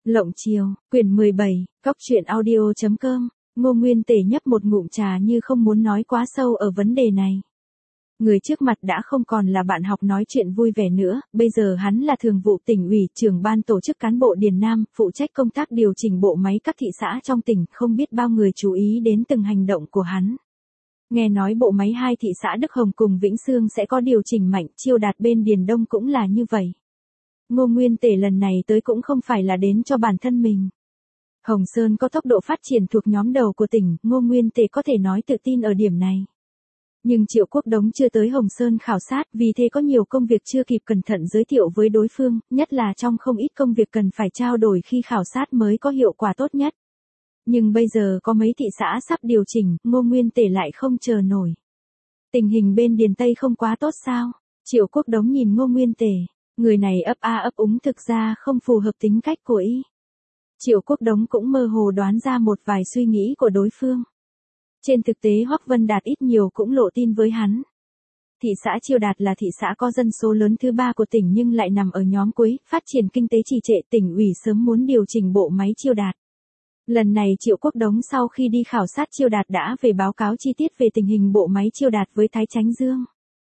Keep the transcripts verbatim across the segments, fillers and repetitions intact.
Lộng chiều, quyển mười bảy, cóc truyện audio chấm com, Ngô Nguyên Tề nhấp một ngụm trà như không muốn nói quá sâu ở vấn đề này. Người trước mặt đã không còn là bạn học nói chuyện vui vẻ nữa, bây giờ hắn là thường vụ tỉnh ủy, trưởng ban tổ chức cán bộ Điền Nam, phụ trách công tác điều chỉnh bộ máy các thị xã trong tỉnh, không biết bao người chú ý đến từng hành động của hắn. Nghe nói bộ máy hai thị xã Đức Hồng cùng Vĩnh Xương sẽ có điều chỉnh mạnh, Chiêu Đạt bên Điền Đông cũng là như vậy. Ngô Nguyên Tề lần này tới cũng không phải là đến cho bản thân mình. Hồng Sơn có tốc độ phát triển thuộc nhóm đầu của tỉnh, Ngô Nguyên Tề có thể nói tự tin ở điểm này. Nhưng Triệu Quốc Đống chưa tới Hồng Sơn khảo sát, vì thế có nhiều công việc chưa kịp cẩn thận giới thiệu với đối phương, nhất là trong không ít công việc cần phải trao đổi khi khảo sát mới có hiệu quả tốt nhất. Nhưng bây giờ có mấy thị xã sắp điều chỉnh, Ngô Nguyên Tề lại không chờ nổi. Tình hình bên Điền Tây không quá tốt sao? Triệu Quốc Đống nhìn Ngô Nguyên Tề, người này ấp a ấp úng thực ra không phù hợp tính cách của y. Triệu Quốc Đống cũng mơ hồ đoán ra một vài suy nghĩ của đối phương. Trên thực tế Hoắc Vân Đạt ít nhiều cũng lộ tin với hắn. Thị xã Chiêu Đạt là thị xã có dân số lớn thứ ba của tỉnh nhưng lại nằm ở nhóm cuối, phát triển kinh tế trì trệ, tỉnh ủy sớm muốn điều chỉnh bộ máy Chiêu Đạt. Lần này Triệu Quốc Đống sau khi đi khảo sát Chiêu Đạt đã về báo cáo chi tiết về tình hình bộ máy Chiêu Đạt với Thái Chánh Dương.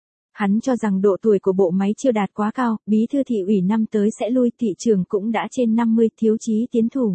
Hắn cho rằng độ tuổi của bộ máy Chiêu Đạt quá cao, bí thư thị ủy năm tới sẽ lui, thị trường cũng đã trên năm mươi, thiếu chí tiến thủ.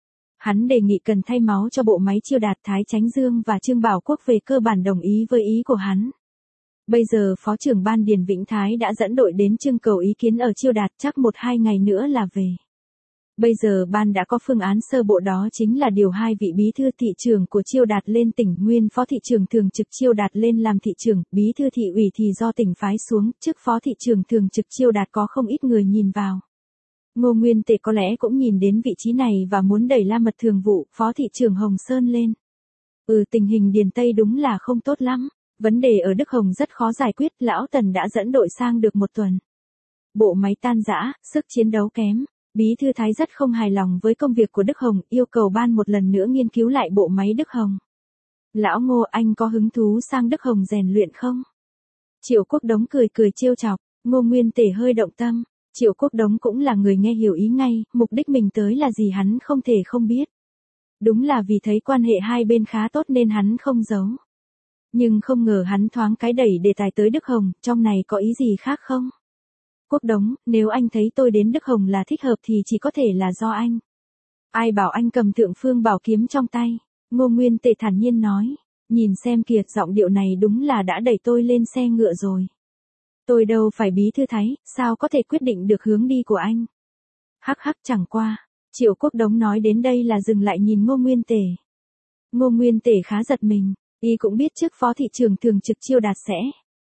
Hắn đề nghị cần thay máu cho bộ máy Chiêu Đạt. Thái Chánh Dương và Trương Bảo Quốc về cơ bản đồng ý với ý của hắn. Bây giờ Phó trưởng ban Điền Vĩnh Thái đã dẫn đội đến trưng cầu ý kiến ở Chiêu Đạt, chắc một hai ngày nữa là về. Bây giờ ban đã có phương án sơ bộ, đó chính là điều hai vị bí thư thị trưởng của Chiêu Đạt lên tỉnh, nguyên phó thị trưởng thường trực Chiêu Đạt lên làm thị trưởng, bí thư thị ủy thì do tỉnh phái xuống, chức phó thị trưởng thường trực Chiêu Đạt có không ít người nhìn vào. Ngô Nguyên Tề có lẽ cũng nhìn đến vị trí này và muốn đẩy La Mật thường vụ, phó thị trưởng Hồng Sơn lên. Ừ, tình hình Điền Tây đúng là không tốt lắm, vấn đề ở Đức Hồng rất khó giải quyết, lão Tần đã dẫn đội sang được một tuần. Bộ máy tan rã, sức chiến đấu kém. Bí thư Thái rất không hài lòng với công việc của Đức Hồng, yêu cầu ban một lần nữa nghiên cứu lại bộ máy Đức Hồng. Lão Ngô, anh có hứng thú sang Đức Hồng rèn luyện không? Triệu Quốc Đống cười cười trêu chọc, Ngô Nguyên Tề hơi động tâm. Triệu Quốc Đống cũng là người nghe hiểu ý ngay, mục đích mình tới là gì hắn không thể không biết. Đúng là vì thấy quan hệ hai bên khá tốt nên hắn không giấu. Nhưng không ngờ hắn thoáng cái đẩy đề tài tới Đức Hồng, trong này có ý gì khác không? Quốc Đống, nếu anh thấy tôi đến Đức Hồng là thích hợp thì chỉ có thể là do anh. Ai bảo anh cầm Thượng Phương Bảo Kiếm trong tay? Ngô Nguyên Tề thản nhiên nói, nhìn xem kìa, giọng điệu này đúng là đã đẩy tôi lên xe ngựa rồi. Tôi đâu phải bí thư Thái, sao có thể quyết định được hướng đi của anh? Hắc hắc, chẳng qua. Triệu Quốc Đống nói đến đây là dừng lại nhìn Ngô Nguyên Tề. Ngô Nguyên Tề khá giật mình, y cũng biết chức phó thị trưởng thường trực Chiêu Đạt sẽ.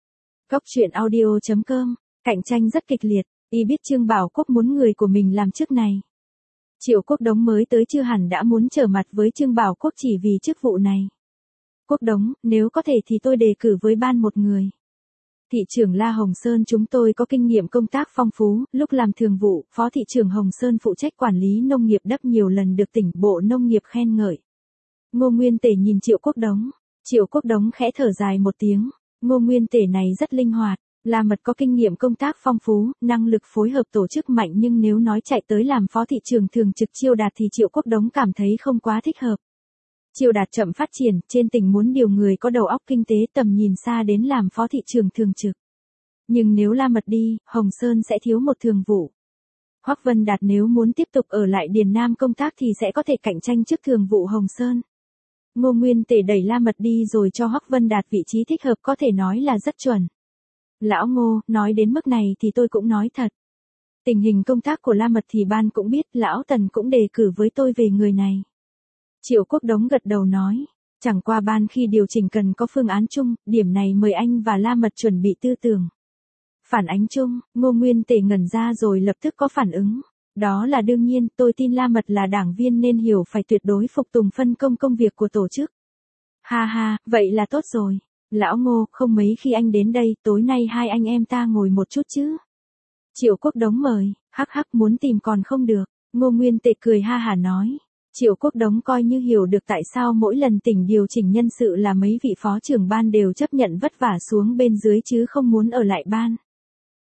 Cóc truyện audio chấm com, cạnh tranh rất kịch liệt, y biết Trương Bảo Quốc muốn người của mình làm chức này. Triệu Quốc Đống mới tới chưa hẳn đã muốn trở mặt với Trương Bảo Quốc chỉ vì chức vụ này. Quốc Đống, nếu có thể thì tôi đề cử với ban một người. Thị trưởng La Hồng Sơn chúng tôi có kinh nghiệm công tác phong phú, lúc làm thường vụ, phó thị trưởng Hồng Sơn phụ trách quản lý nông nghiệp đắp nhiều lần được tỉnh Bộ Nông nghiệp khen ngợi. Ngô Nguyên Tề nhìn Triệu Quốc Đống, Triệu Quốc Đống khẽ thở dài một tiếng, Ngô Nguyên Tề này rất linh hoạt, La Mật có kinh nghiệm công tác phong phú, năng lực phối hợp tổ chức mạnh, nhưng nếu nói chạy tới làm phó thị trưởng thường trực Chiêu Đạt thì Triệu Quốc Đống cảm thấy không quá thích hợp. Chiêu Đạt chậm phát triển, trên tỉnh muốn điều người có đầu óc kinh tế tầm nhìn xa đến làm phó thị trưởng thường trực. Nhưng nếu La Mật đi, Hồng Sơn sẽ thiếu một thường vụ. Hoắc Vân Đạt nếu muốn tiếp tục ở lại Điền Nam công tác thì sẽ có thể cạnh tranh chức thường vụ Hồng Sơn. Ngô Nguyên Tề đẩy La Mật đi rồi cho Hoắc Vân Đạt vị trí thích hợp, có thể nói là rất chuẩn. Lão Ngô, nói đến mức này thì tôi cũng nói thật. Tình hình công tác của La Mật thì ban cũng biết, lão Tần cũng đề cử với tôi về người này. Triệu Quốc Đống gật đầu nói, chẳng qua ban khi điều chỉnh cần có phương án chung, điểm này mời anh và La Mật chuẩn bị tư tưởng. Phản ánh chung, Ngô Nguyên Tề ngẩn ra rồi lập tức có phản ứng. Đó là đương nhiên, tôi tin La Mật là đảng viên nên hiểu phải tuyệt đối phục tùng phân công công việc của tổ chức. Ha ha, vậy là tốt rồi. Lão Ngô, không mấy khi anh đến đây, tối nay hai anh em ta ngồi một chút chứ. Triệu Quốc Đống mời, hắc hắc, muốn tìm còn không được. Ngô Nguyên Tề cười ha hả nói. Triệu Quốc Đống coi như hiểu được tại sao mỗi lần tỉnh điều chỉnh nhân sự là mấy vị phó trưởng ban đều chấp nhận vất vả xuống bên dưới chứ không muốn ở lại ban.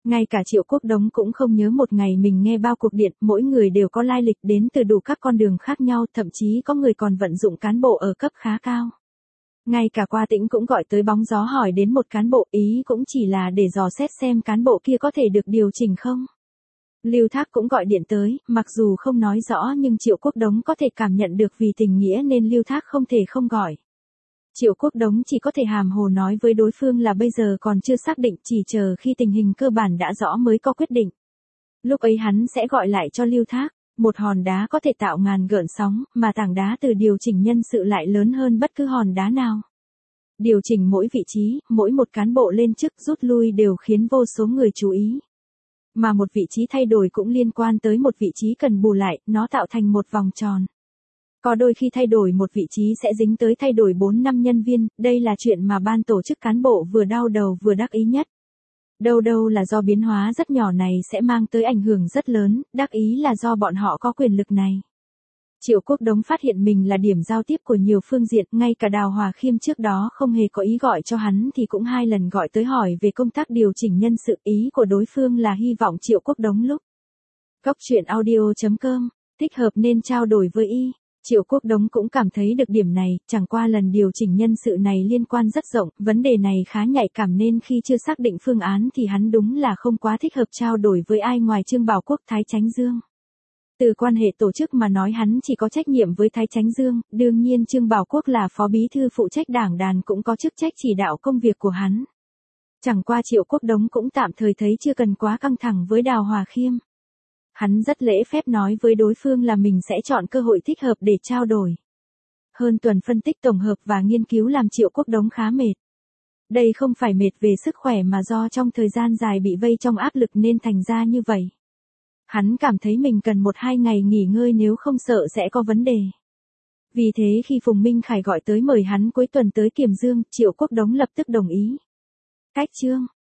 Ngay cả Triệu Quốc Đống cũng không nhớ một ngày mình nghe bao cuộc điện, mỗi người đều có lai lịch đến từ đủ các con đường khác nhau, thậm chí có người còn vận dụng cán bộ ở cấp khá cao. Ngay cả Qua Tĩnh cũng gọi tới bóng gió hỏi đến một cán bộ, ý cũng chỉ là để dò xét xem cán bộ kia có thể được điều chỉnh không. Lưu Thác cũng gọi điện tới, mặc dù không nói rõ nhưng Triệu Quốc Đống có thể cảm nhận được vì tình nghĩa nên Lưu Thác không thể không gọi. Triệu Quốc Đống chỉ có thể hàm hồ nói với đối phương là bây giờ còn chưa xác định, chỉ chờ khi tình hình cơ bản đã rõ mới có quyết định. Lúc ấy hắn sẽ gọi lại cho Lưu Thác, một hòn đá có thể tạo ngàn gợn sóng, mà tảng đá từ điều chỉnh nhân sự lại lớn hơn bất cứ hòn đá nào. Điều chỉnh mỗi vị trí, mỗi một cán bộ lên chức rút lui đều khiến vô số người chú ý. Mà một vị trí thay đổi cũng liên quan tới một vị trí cần bù lại, nó tạo thành một vòng tròn. Có đôi khi thay đổi một vị trí sẽ dính tới thay đổi bốn năm nhân viên, đây là chuyện mà ban tổ chức cán bộ vừa đau đầu vừa đắc ý nhất. Đâu đâu là do biến hóa rất nhỏ này sẽ mang tới ảnh hưởng rất lớn, đắc ý là do bọn họ có quyền lực này. Triệu Quốc Đống phát hiện mình là điểm giao tiếp của nhiều phương diện, ngay cả Đào Hòa Khiêm trước đó không hề có ý gọi cho hắn thì cũng hai lần gọi tới hỏi về công tác điều chỉnh nhân sự, ý của đối phương là hy vọng Triệu Quốc Đống lúc. Góc truyện audio chấm com, thích hợp nên trao đổi với y. Triệu Quốc Đống cũng cảm thấy được điểm này, chẳng qua lần điều chỉnh nhân sự này liên quan rất rộng, vấn đề này khá nhạy cảm nên khi chưa xác định phương án thì hắn đúng là không quá thích hợp trao đổi với ai ngoài Trương Bảo Quốc Thái Chánh Dương. Từ quan hệ tổ chức mà nói hắn chỉ có trách nhiệm với Thái Chánh Dương, đương nhiên Trương Bảo Quốc là phó bí thư phụ trách đảng đàn cũng có chức trách chỉ đạo công việc của hắn. Chẳng qua Triệu Quốc Đống cũng tạm thời thấy chưa cần quá căng thẳng với Đào Hòa Khiêm. Hắn rất lễ phép nói với đối phương là mình sẽ chọn cơ hội thích hợp để trao đổi. Hơn tuần phân tích tổng hợp và nghiên cứu làm Triệu Quốc Đống khá mệt. Đây không phải mệt về sức khỏe mà do trong thời gian dài bị vây trong áp lực nên thành ra như vậy. Hắn cảm thấy mình cần một hai ngày nghỉ ngơi nếu không sợ sẽ có vấn đề. Vì thế khi Phùng Minh Khải gọi tới mời hắn cuối tuần tới Kiểm Dương, Triệu Quốc Đống lập tức đồng ý. Cách chương